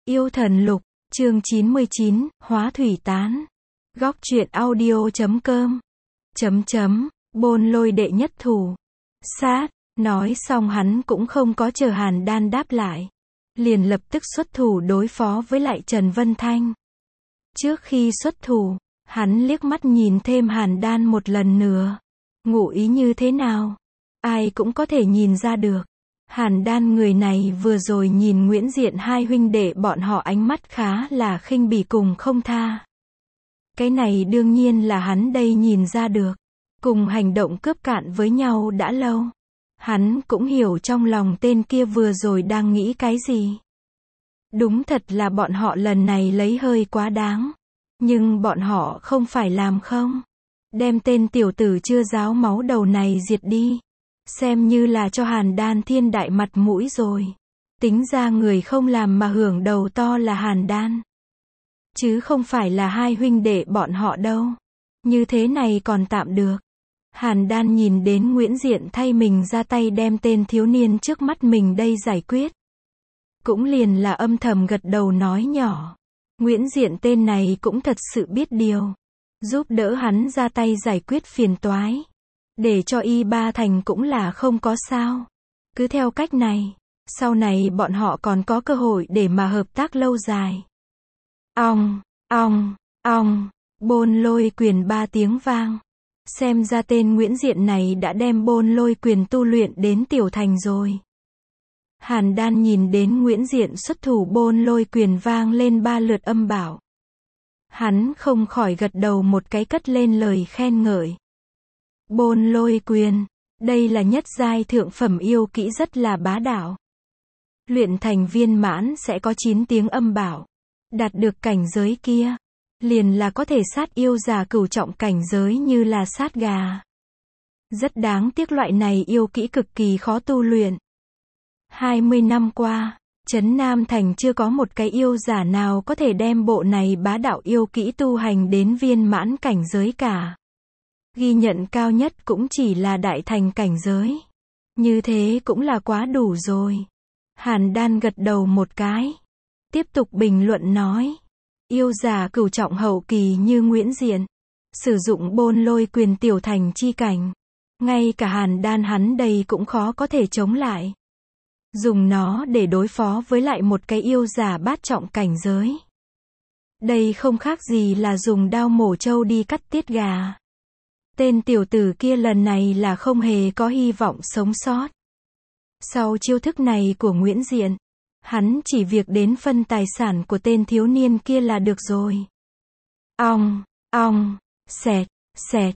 Yêu thần lục, chương 99, hóa thủy tán. Góc truyện audio.com. Bôn lôi đệ nhất thủ. Sát, nói xong hắn cũng không có chờ Hàn Đan đáp lại. Liền lập tức xuất thủ đối phó với lại Trần Vân Thanh. Trước khi xuất thủ, hắn liếc mắt nhìn thêm Hàn Đan một lần nữa. Ngụ ý như thế nào? Ai cũng có thể nhìn ra được. Hàn Đan người này vừa rồi nhìn Nguyễn Diện hai huynh đệ bọn họ ánh mắt khá là khinh bỉ cùng không tha. Cái này đương nhiên là hắn đây nhìn ra được. Cùng hành động cướp cạn với nhau đã lâu. Hắn cũng hiểu trong lòng tên kia vừa rồi đang nghĩ cái gì. Đúng thật là bọn họ lần này lấy hơi quá đáng. Nhưng bọn họ không phải làm không. Đem tên tiểu tử chưa ráo máu đầu này diệt đi. Xem như là cho Hàn Đan thiên đại mặt mũi rồi. Tính ra người không làm mà hưởng đầu to là Hàn Đan. Chứ không phải là hai huynh đệ bọn họ đâu. Như thế này còn tạm được. Hàn Đan nhìn đến Nguyễn Diện thay mình ra tay đem tên thiếu niên trước mắt mình đây giải quyết. Cũng liền là âm thầm gật đầu nói nhỏ. Nguyễn Diện tên này cũng thật sự biết điều. Giúp đỡ hắn ra tay giải quyết phiền toái. Để cho y ba thành cũng là không có sao. Cứ theo cách này, sau này bọn họ còn có cơ hội để mà hợp tác lâu dài. Ong, bôn lôi quyền 3 tiếng vang. Xem ra tên Nguyễn Diện này đã đem bôn lôi quyền tu luyện đến tiểu thành rồi. Hàn Đan nhìn đến Nguyễn Diện xuất thủ bôn lôi quyền vang lên 3 lượt âm bảo. Hắn không khỏi gật đầu một cái cất lên lời khen ngợi. Bôn lôi quyền, đây là nhất giai thượng phẩm yêu kỹ rất là bá đạo. Luyện thành viên mãn sẽ có 9 tiếng âm bảo. Đạt được cảnh giới kia, liền là có thể sát yêu già cửu trọng cảnh giới như là sát gà. Rất đáng tiếc loại này yêu kỹ cực kỳ khó tu luyện. 20 năm qua, Trấn Nam Thành chưa có một cái yêu giả nào có thể đem bộ này bá đạo yêu kỹ tu hành đến viên mãn cảnh giới cả. Ghi nhận cao nhất cũng chỉ là đại thành cảnh giới. Như thế cũng là quá đủ rồi. Hàn Đan gật đầu một cái. Tiếp tục bình luận nói. Yêu giả cửu trọng hậu kỳ như Nguyễn Diện. Sử dụng bôn lôi quyền tiểu thành chi cảnh. Ngay cả Hàn Đan hắn đây cũng khó có thể chống lại. Dùng nó để đối phó với lại một cái yêu giả bát trọng cảnh giới. Đây không khác gì là dùng đao mổ trâu đi cắt tiết gà. Tên tiểu tử kia lần này là không hề có hy vọng sống sót. Sau chiêu thức này của Nguyễn Diện, hắn chỉ việc đến phân tài sản của tên thiếu niên kia là được rồi. Xẹt,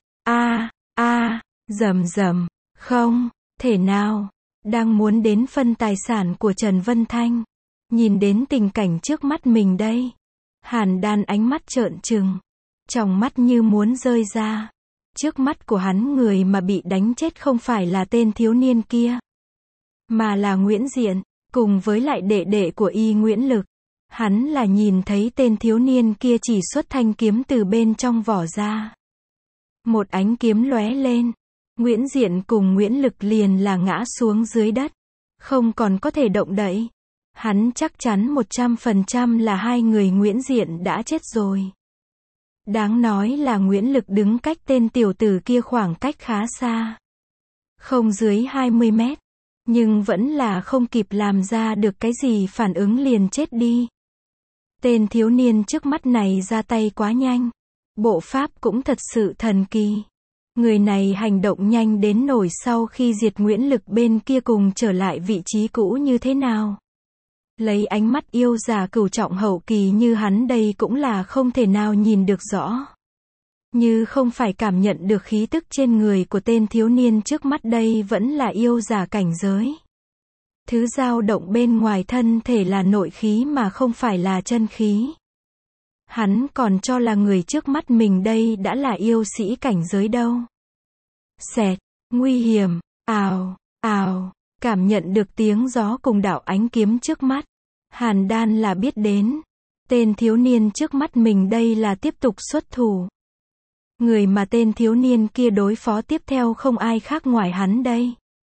rầm, không, thể nào, đang muốn đến phân tài sản của Trần Vân Thanh. Nhìn đến tình cảnh trước mắt mình đây. Hàn Đan ánh mắt trợn trừng. Tròng mắt như muốn rơi ra. Trước mắt của hắn người mà bị đánh chết không phải là tên thiếu niên kia. Mà là Nguyễn Diện, cùng với lại đệ đệ của y Nguyễn Lực. Hắn là nhìn thấy tên thiếu niên kia chỉ xuất thanh kiếm từ bên trong vỏ ra. Một ánh kiếm lóe lên. Nguyễn Diện cùng Nguyễn Lực liền là ngã xuống dưới đất. Không còn có thể động đậy. Hắn chắc chắn 100% là hai người Nguyễn Diện đã chết rồi. Đáng nói là Nguyễn Lực đứng cách tên tiểu tử kia khoảng cách khá xa. Không dưới 20 mét. Nhưng vẫn là không kịp làm ra được cái gì phản ứng liền chết đi. Tên thiếu niên trước mắt này ra tay quá nhanh. Bộ pháp cũng thật sự thần kỳ. Người này hành động nhanh đến nổi sau khi diệt Nguyễn Lực bên kia cùng trở lại vị trí cũ như thế nào. Lấy ánh mắt yêu giả cửu trọng hậu kỳ như hắn đây cũng là không thể nào nhìn được rõ. Như không phải cảm nhận được khí tức trên người của tên thiếu niên trước mắt đây vẫn là yêu giả cảnh giới. Thứ dao động bên ngoài thân thể là nội khí mà không phải là chân khí. Hắn còn cho là người trước mắt mình đây đã là yêu sĩ cảnh giới đâu. Xẹt, nguy hiểm, ào, cảm nhận được tiếng gió cùng đạo ánh kiếm trước mắt. Hàn Đan là biết đến. Tên thiếu niên trước mắt mình đây là tiếp tục xuất thủ. Người mà tên thiếu niên kia đối phó tiếp theo không ai khác ngoài hắn đây.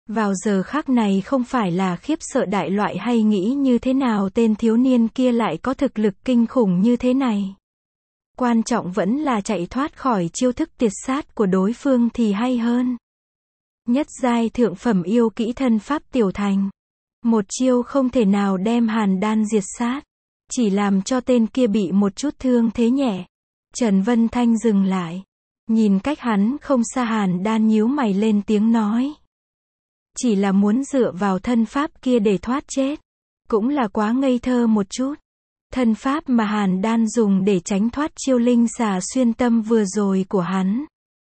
Vào giờ khắc này không phải là khiếp sợ đại loại hay nghĩ như thế nào tên thiếu niên kia lại có thực lực kinh khủng như thế này. Quan trọng vẫn là chạy thoát khỏi chiêu thức tuyệt sát của đối phương thì hay hơn. Nhất giai thượng phẩm yêu kỹ thân pháp tiểu thành. Một chiêu không thể nào đem Hàn Đan diệt sát. Chỉ làm cho tên kia bị một chút thương thế nhẹ. Trần Vân Thanh dừng lại. Nhìn cách hắn không xa Hàn Đan nhíu mày lên tiếng nói. Chỉ là muốn dựa vào thân pháp kia để thoát chết. Cũng là quá ngây thơ một chút. Thân pháp mà Hàn Đan dùng để tránh thoát chiêu linh xà xuyên tâm vừa rồi của hắn.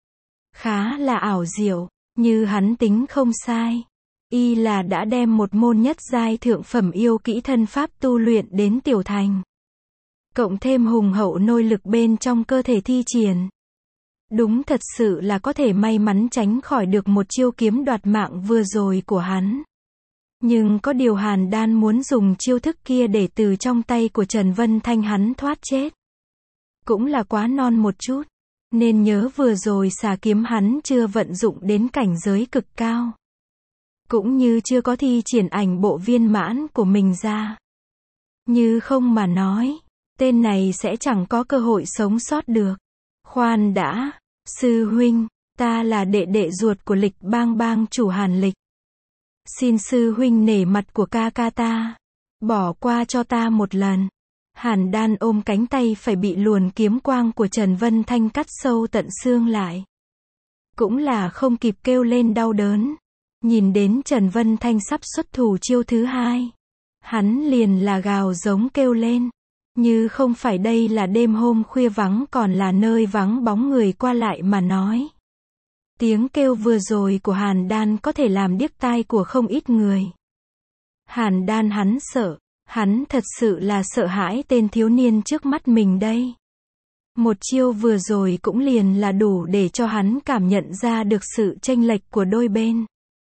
Khá là ảo diệu, như hắn tính không sai. Y là đã đem một môn nhất giai thượng phẩm yêu kỹ thân pháp tu luyện đến tiểu thành. Cộng thêm hùng hậu nội lực bên trong cơ thể thi triển. Đúng thật sự là có thể may mắn tránh khỏi được một chiêu kiếm đoạt mạng vừa rồi của hắn. Nhưng có điều Hàn Đan muốn dùng chiêu thức kia để từ trong tay của Trần Vân Thanh hắn thoát chết. Cũng là quá non một chút. Nên nhớ vừa rồi xà kiếm hắn chưa vận dụng đến cảnh giới cực cao. Cũng như chưa có thi triển ảnh bộ viên mãn của mình ra. Như không mà nói, tên này sẽ chẳng có cơ hội sống sót được. Khoan đã, sư huynh, ta là đệ đệ ruột của Lịch Bang bang chủ Hàn Lịch. Xin sư huynh nể mặt của ca ca ta, bỏ qua cho ta một lần. Hàn Đan ôm cánh tay phải bị luồn kiếm quang của Trần Vân Thanh cắt sâu tận xương lại. Cũng là không kịp kêu lên đau đớn. Nhìn đến Trần Vân Thanh sắp xuất thủ chiêu thứ hai. Hắn liền là gào giống kêu lên. Như không phải đây là đêm hôm khuya vắng còn là nơi vắng bóng người qua lại mà nói. Tiếng kêu vừa rồi của Hàn Đan có thể làm điếc tai của không ít người. Hàn Đan hắn sợ. Hắn thật sự là sợ hãi tên thiếu niên trước mắt mình đây. Một chiêu vừa rồi cũng liền là đủ để cho hắn cảm nhận ra được sự chênh lệch của đôi bên.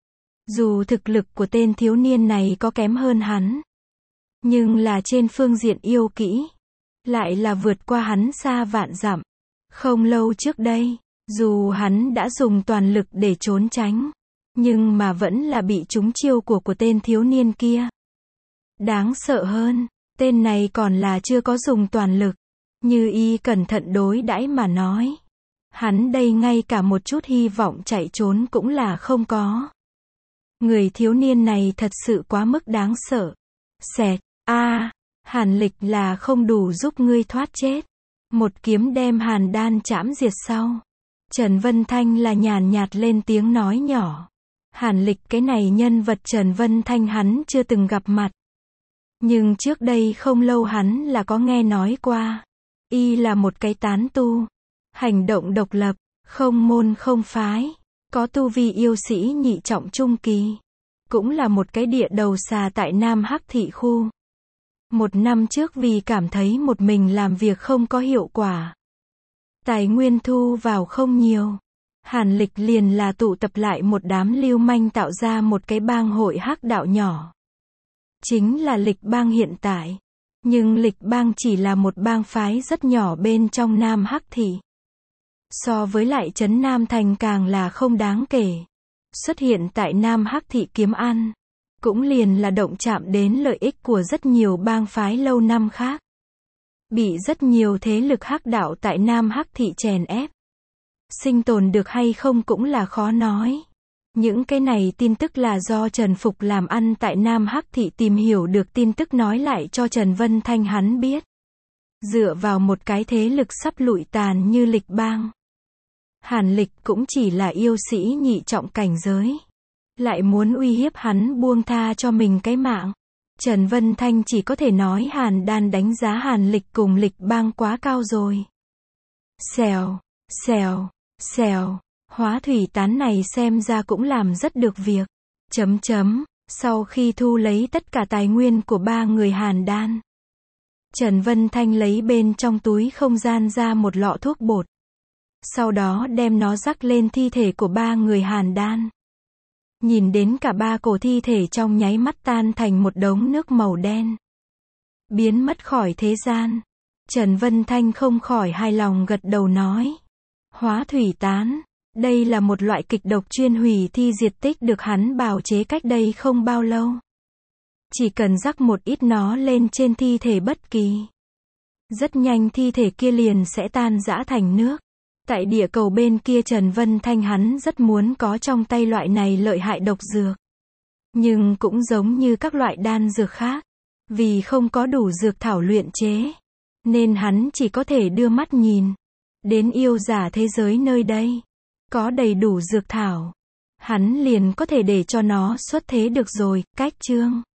Dù thực lực của tên thiếu niên này có kém hơn hắn, nhưng là trên phương diện yêu kỹ, lại là vượt qua hắn xa vạn dặm. Không lâu trước đây, dù hắn đã dùng toàn lực để trốn tránh, nhưng mà vẫn là bị trúng chiêu của tên thiếu niên kia. Đáng sợ hơn, tên này còn là chưa có dùng toàn lực. Như y cẩn thận đối đãi mà nói. Hắn đây ngay cả một chút hy vọng chạy trốn cũng là không có. Người thiếu niên này thật sự quá mức đáng sợ. Xẹt, Hàn Lịch là không đủ giúp ngươi thoát chết. Một kiếm đem Hàn Đan chảm diệt sau. Trần Vân Thanh là nhàn nhạt lên tiếng nói nhỏ. Hàn Lịch cái này nhân vật Trần Vân Thanh hắn chưa từng gặp mặt. Nhưng trước đây không lâu hắn là có nghe nói qua. Y là một cái tán tu. Hành động độc lập, không môn không phái. Có tu vi yêu sĩ nhị trọng trung kỳ. Cũng là một cái địa đầu xà tại Nam Hắc Thị khu. Một năm trước vì cảm thấy một mình làm việc không có hiệu quả. Tài nguyên thu vào không nhiều. Hàn Lịch liền là tụ tập lại một đám lưu manh tạo ra một cái bang hội hắc đạo nhỏ. Chính là Lịch Bang hiện tại. Nhưng Lịch Bang chỉ là một bang phái rất nhỏ bên trong Nam Hắc Thị. So với lại trấn Nam Thành càng là không đáng kể. Xuất hiện tại Nam Hắc Thị kiếm ăn. Cũng liền là động chạm đến lợi ích của rất nhiều bang phái lâu năm khác. Bị rất nhiều thế lực hắc đạo tại Nam Hắc Thị chèn ép. Sinh tồn được hay không cũng là khó nói. Những cái này tin tức là do Trần Phục làm ăn tại Nam Hắc Thị tìm hiểu được tin tức nói lại cho Trần Vân Thanh hắn biết. Dựa vào một cái thế lực sắp lụi tàn như Lịch Bang. Hàn Lịch cũng chỉ là yêu sĩ nhị trọng cảnh giới. Lại muốn uy hiếp hắn buông tha cho mình cái mạng. Trần Vân Thanh chỉ có thể nói Hàn Đan đánh giá Hàn Lịch cùng Lịch Bang quá cao rồi. Xèo, xèo, xèo. Hóa thủy tán này xem ra cũng làm rất được việc. Sau khi thu lấy tất cả tài nguyên của ba người Hàn Đan. Trần Vân Thanh lấy bên trong túi không gian ra một lọ thuốc bột. Sau đó đem nó rắc lên thi thể của ba người Hàn Đan. Nhìn đến cả ba cổ thi thể trong nháy mắt tan thành một đống nước màu đen. Biến mất khỏi thế gian. Trần Vân Thanh không khỏi hài lòng gật đầu nói. Hóa thủy tán. Đây là một loại kịch độc chuyên hủy thi diệt tích được hắn bào chế cách đây không bao lâu. Chỉ cần rắc một ít nó lên trên thi thể bất kỳ. Rất nhanh thi thể kia liền sẽ tan rã thành nước. Tại địa cầu bên kia Trần Vân Thanh hắn rất muốn có trong tay loại này lợi hại độc dược. Nhưng cũng giống như các loại đan dược khác. Vì không có đủ dược thảo luyện chế. Nên hắn chỉ có thể đưa mắt nhìn. Đến yêu giả thế giới nơi đây. Có đầy đủ dược thảo. Hắn liền có thể để cho nó xuất thế được rồi, cách chương.